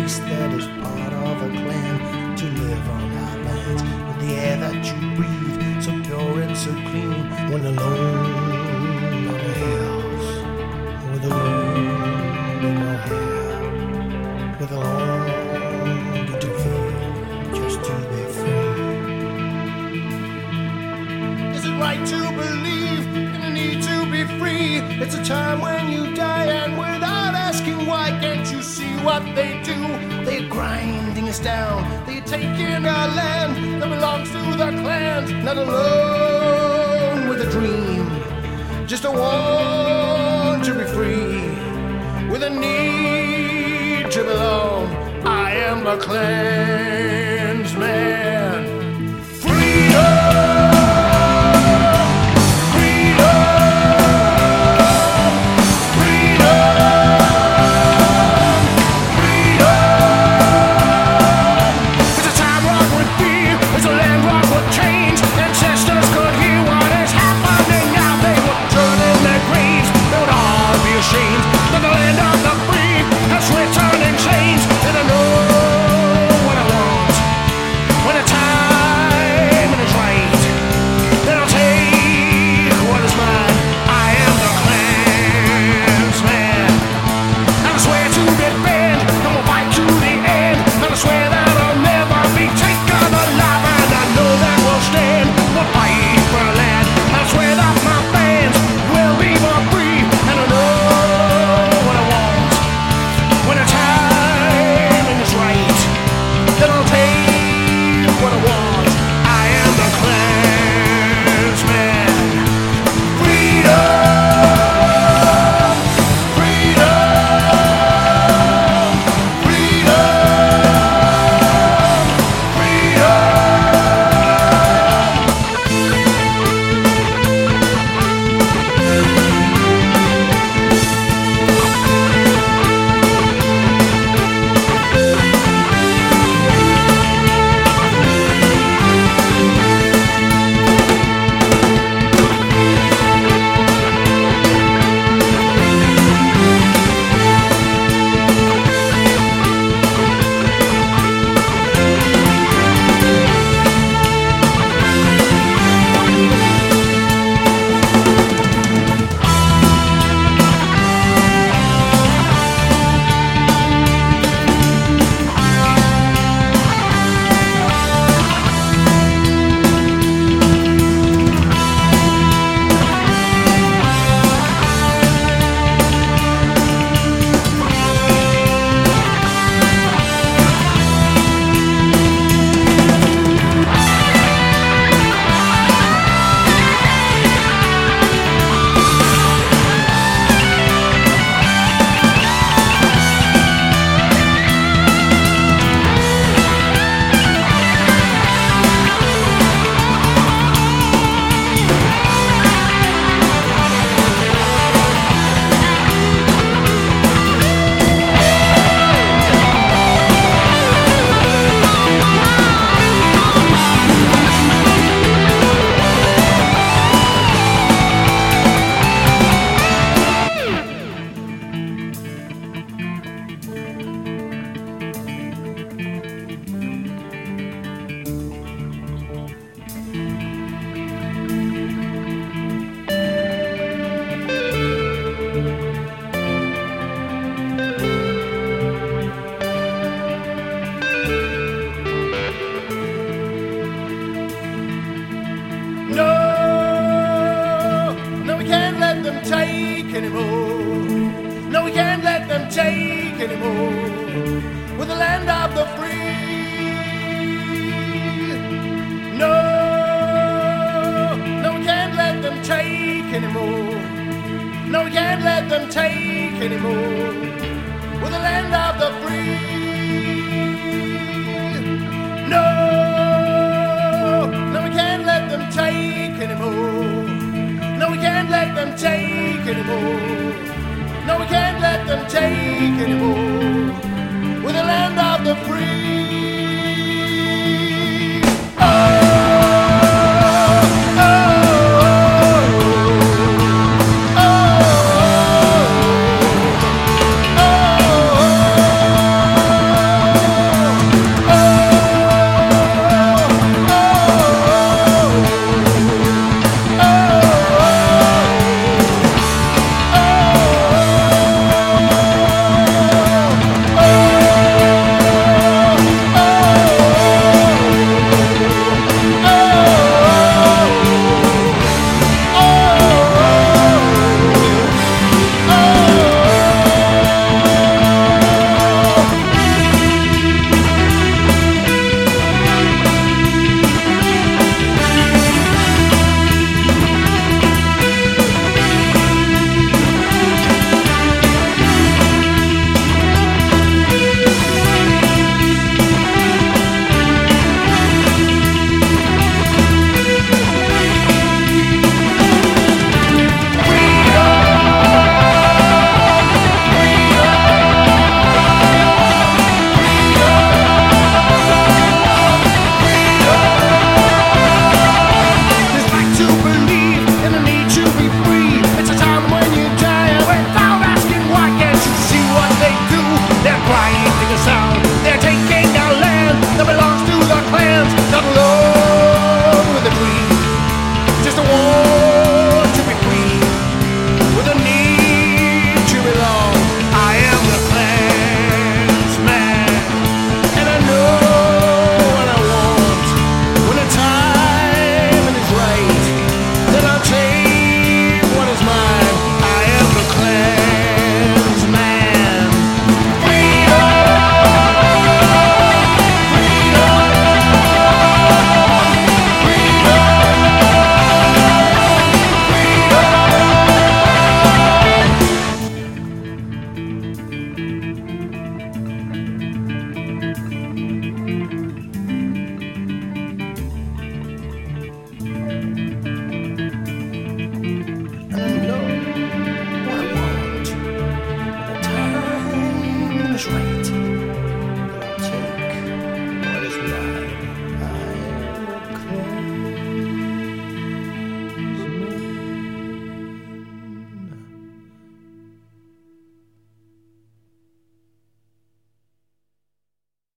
race that is part of a clan to live on our lands. With the air that you breathe, so pure and so clean. When alone on the hills, with alone in your hair, with alone to feel just to be free. Is it right to believe in the need to be free? It's a time when you die, and without asking why, can't you see what they do? They're grinding us down, they're taking our land that belongs to the clans. Not alone with a dream, just a want to be free, with a need to belong. I am a clansman. Freedom! Take anymore. No, we can't let them take anymore. We're the land of the free. No, no, we can't let them take anymore. No, we can't let them take anymore. We're the land of the free. No, no, we can't let them take anymore. No, we can't let them take anymore. No, we can't let them take anymore. We're the land of the free.